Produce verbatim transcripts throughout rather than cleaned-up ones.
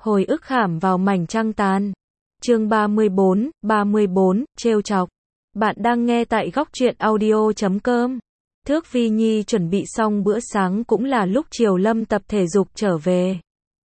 Hồi ức khảm vào mảnh trăng tàn. Chương ba mươi bốn, ba mươi bốn, trêu chọc. Bạn đang nghe tại góc truyện audio chấm com. Thước Vi Nhi chuẩn bị xong bữa sáng cũng là lúc Triều Lâm tập thể dục trở về.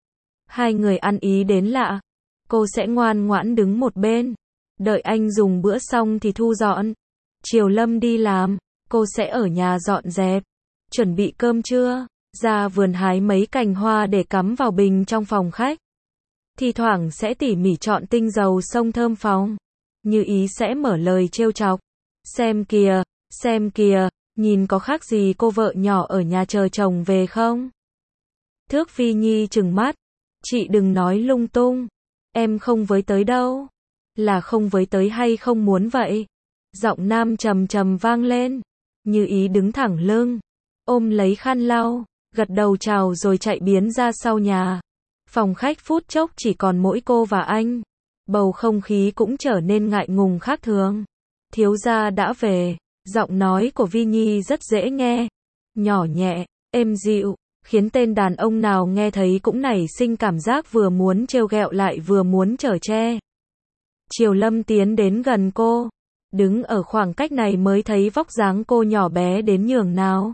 Hai người ăn ý đến lạ. Cô sẽ ngoan ngoãn đứng một bên. Đợi anh dùng bữa xong thì thu dọn. Triều Lâm đi làm. Cô sẽ ở nhà dọn dẹp. Chuẩn bị cơm trưa. Ra vườn hái mấy cành hoa để cắm vào bình trong phòng khách. Thì thoảng sẽ tỉ mỉ chọn tinh dầu xông thơm phòng. Như ý sẽ mở lời trêu chọc. Xem kìa, xem kìa, nhìn có khác gì cô vợ nhỏ ở nhà chờ chồng về không? Thước Vi Nhi trừng mắt. Chị đừng nói lung tung. Em không với tới đâu. Là không với tới hay không muốn vậy? Giọng nam trầm trầm vang lên. Như ý đứng thẳng lưng. Ôm lấy khăn lau. Gật đầu chào rồi chạy biến ra sau nhà. Phòng khách phút chốc chỉ còn mỗi cô và anh. Bầu không khí cũng trở nên ngại ngùng khác thường. Thiếu gia đã về. Giọng nói của Vi Nhi rất dễ nghe. Nhỏ nhẹ, êm dịu, khiến tên đàn ông nào nghe thấy cũng nảy sinh cảm giác vừa muốn trêu ghẹo lại vừa muốn chở che. Triều Lâm tiến đến gần cô. Đứng ở khoảng cách này mới thấy vóc dáng cô nhỏ bé đến nhường nào.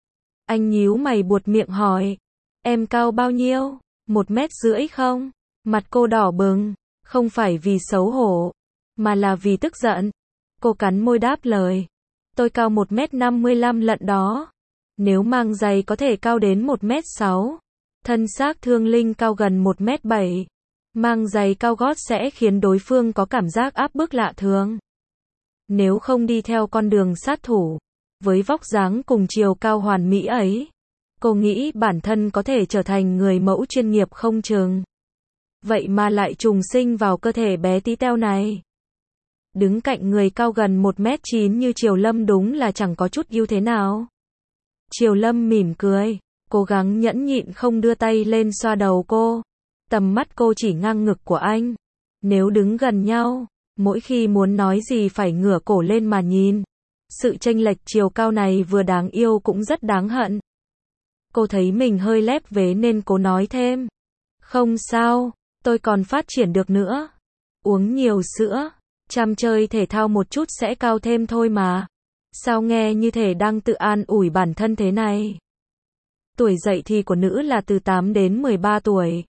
Anh nhíu mày buột miệng hỏi. Em cao bao nhiêu? Một mét rưỡi không? Mặt cô đỏ bừng. Không phải vì xấu hổ. Mà là vì tức giận. Cô cắn môi đáp lời. Tôi cao một mét năm mươi lăm lận đó. Nếu mang giày có thể cao đến một mét sáu. Thân xác Thương Linh cao gần một mét bảy. Mang giày cao gót sẽ khiến đối phương có cảm giác áp bức lạ thường. Nếu không đi theo con đường sát thủ. Với vóc dáng cùng chiều cao hoàn mỹ ấy. Cô nghĩ bản thân có thể trở thành người mẫu chuyên nghiệp không chừng. Vậy mà lại trùng sinh vào cơ thể bé tí teo này. Đứng cạnh người cao gần một mét chín như Triều Lâm đúng là chẳng có chút ưu thế nào. Triều Lâm mỉm cười, cố gắng nhẫn nhịn không đưa tay lên xoa đầu cô. Tầm mắt cô chỉ ngang ngực của anh. Nếu đứng gần nhau, mỗi khi muốn nói gì phải ngửa cổ lên mà nhìn. Sự chênh lệch chiều cao này vừa đáng yêu cũng rất đáng hận. Cô thấy mình hơi lép vế nên cố nói thêm. Không sao, tôi còn phát triển được nữa. Uống nhiều sữa, chăm chơi thể thao một chút sẽ cao thêm thôi mà. Sao nghe như thể đang tự an ủi bản thân thế này? Tuổi dậy thì của nữ là từ tám đến mười ba tuổi.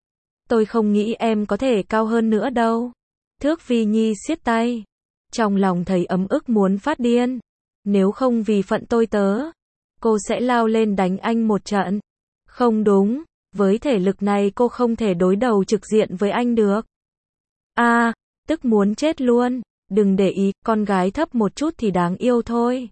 Tôi không nghĩ em có thể cao hơn nữa đâu. Thước Vi Nhi siết tay. Trong lòng thấy ấm ức muốn phát điên. Nếu không vì phận tôi tớ, cô sẽ lao lên đánh anh một trận. Không đúng, với thể lực này cô không thể đối đầu trực diện với anh được. A, à, tức muốn chết luôn. Đừng để ý, con gái thấp một chút thì đáng yêu thôi.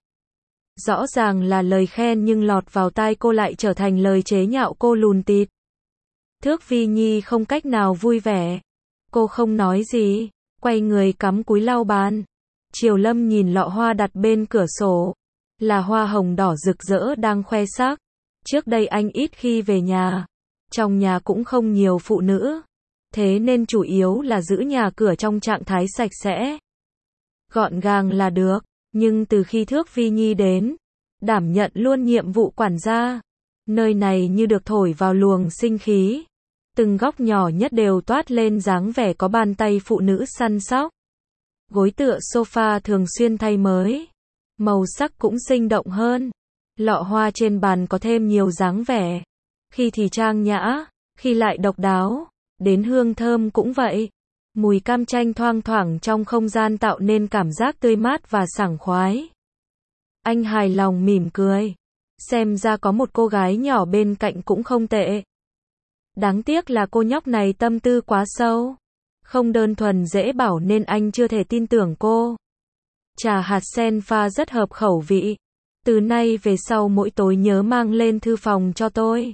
Rõ ràng là lời khen nhưng lọt vào tai cô lại trở thành lời chế nhạo cô lùn tịt. Thước Vi Nhi không cách nào vui vẻ. Cô không nói gì, quay người cắm cúi lau bàn. Triều Lâm nhìn lọ hoa đặt bên cửa sổ. Là hoa hồng đỏ rực rỡ đang khoe sắc. Trước đây anh ít khi về nhà. Trong nhà cũng không nhiều phụ nữ. Thế nên chủ yếu là giữ nhà cửa trong trạng thái sạch sẽ. Gọn gàng là được. Nhưng từ khi Thước Vi Nhi đến, đảm nhận luôn nhiệm vụ quản gia. Nơi này như được thổi vào luồng sinh khí. Từng góc nhỏ nhất đều toát lên dáng vẻ có bàn tay phụ nữ săn sóc. Gối tựa sofa thường xuyên thay mới. Màu sắc cũng sinh động hơn. Lọ hoa trên bàn có thêm nhiều dáng vẻ. Khi thì trang nhã, khi lại độc đáo. Đến hương thơm cũng vậy. Mùi cam chanh thoang thoảng trong không gian tạo nên cảm giác tươi mát và sảng khoái. Anh hài lòng mỉm cười. Xem ra có một cô gái nhỏ bên cạnh cũng không tệ. Đáng tiếc là cô nhóc này tâm tư quá sâu. Không đơn thuần dễ bảo nên anh chưa thể tin tưởng cô. Trà hạt sen pha rất hợp khẩu vị. Từ nay về sau mỗi tối nhớ mang lên thư phòng cho tôi.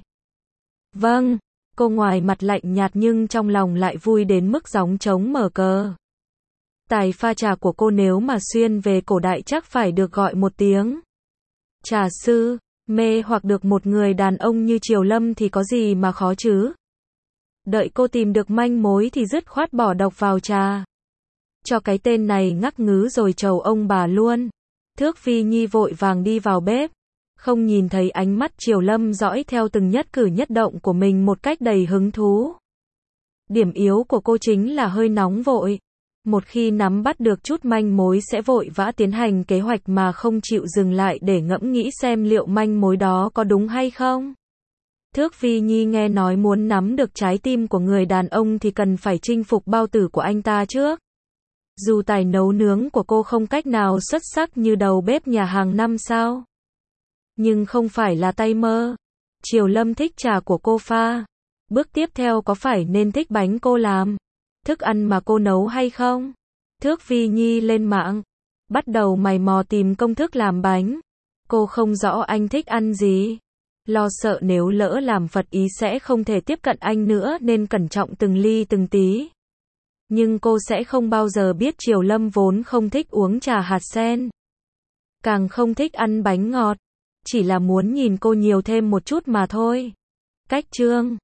Vâng, cô ngoài mặt lạnh nhạt nhưng trong lòng lại vui đến mức gióng trống mở cờ. Tài pha trà của cô nếu mà xuyên về cổ đại chắc phải được gọi một tiếng trà sư. Mê hoặc được một người đàn ông như Triều Lâm thì có gì mà khó chứ. Đợi cô tìm được manh mối thì dứt khoát bỏ độc vào trà. Cho cái tên này ngắc ngứ rồi trầu ông bà luôn. Thước Vi Nhi vội vàng đi vào bếp. Không nhìn thấy ánh mắt Triều Lâm dõi theo từng nhất cử nhất động của mình một cách đầy hứng thú. Điểm yếu của cô chính là hơi nóng vội. Một khi nắm bắt được chút manh mối sẽ vội vã tiến hành kế hoạch mà không chịu dừng lại để ngẫm nghĩ xem liệu manh mối đó có đúng hay không. Thước Vi Nhi nghe nói muốn nắm được trái tim của người đàn ông thì cần phải chinh phục bao tử của anh ta trước. Dù tài nấu nướng của cô không cách nào xuất sắc như đầu bếp nhà hàng năm sao, nhưng không phải là tay mơ. Triều Lâm thích trà của cô pha. Bước tiếp theo có phải nên thích bánh cô làm, thức ăn mà cô nấu hay không? Thước Vi Nhi lên mạng, bắt đầu mày mò tìm công thức làm bánh. Cô không rõ anh thích ăn gì, lo sợ nếu lỡ làm phật ý sẽ không thể tiếp cận anh nữa nên cẩn trọng từng ly từng tí. Nhưng cô sẽ không bao giờ biết Triều Lâm vốn không thích uống trà hạt sen, càng không thích ăn bánh ngọt, chỉ là muốn nhìn cô nhiều thêm một chút mà thôi. Cách chương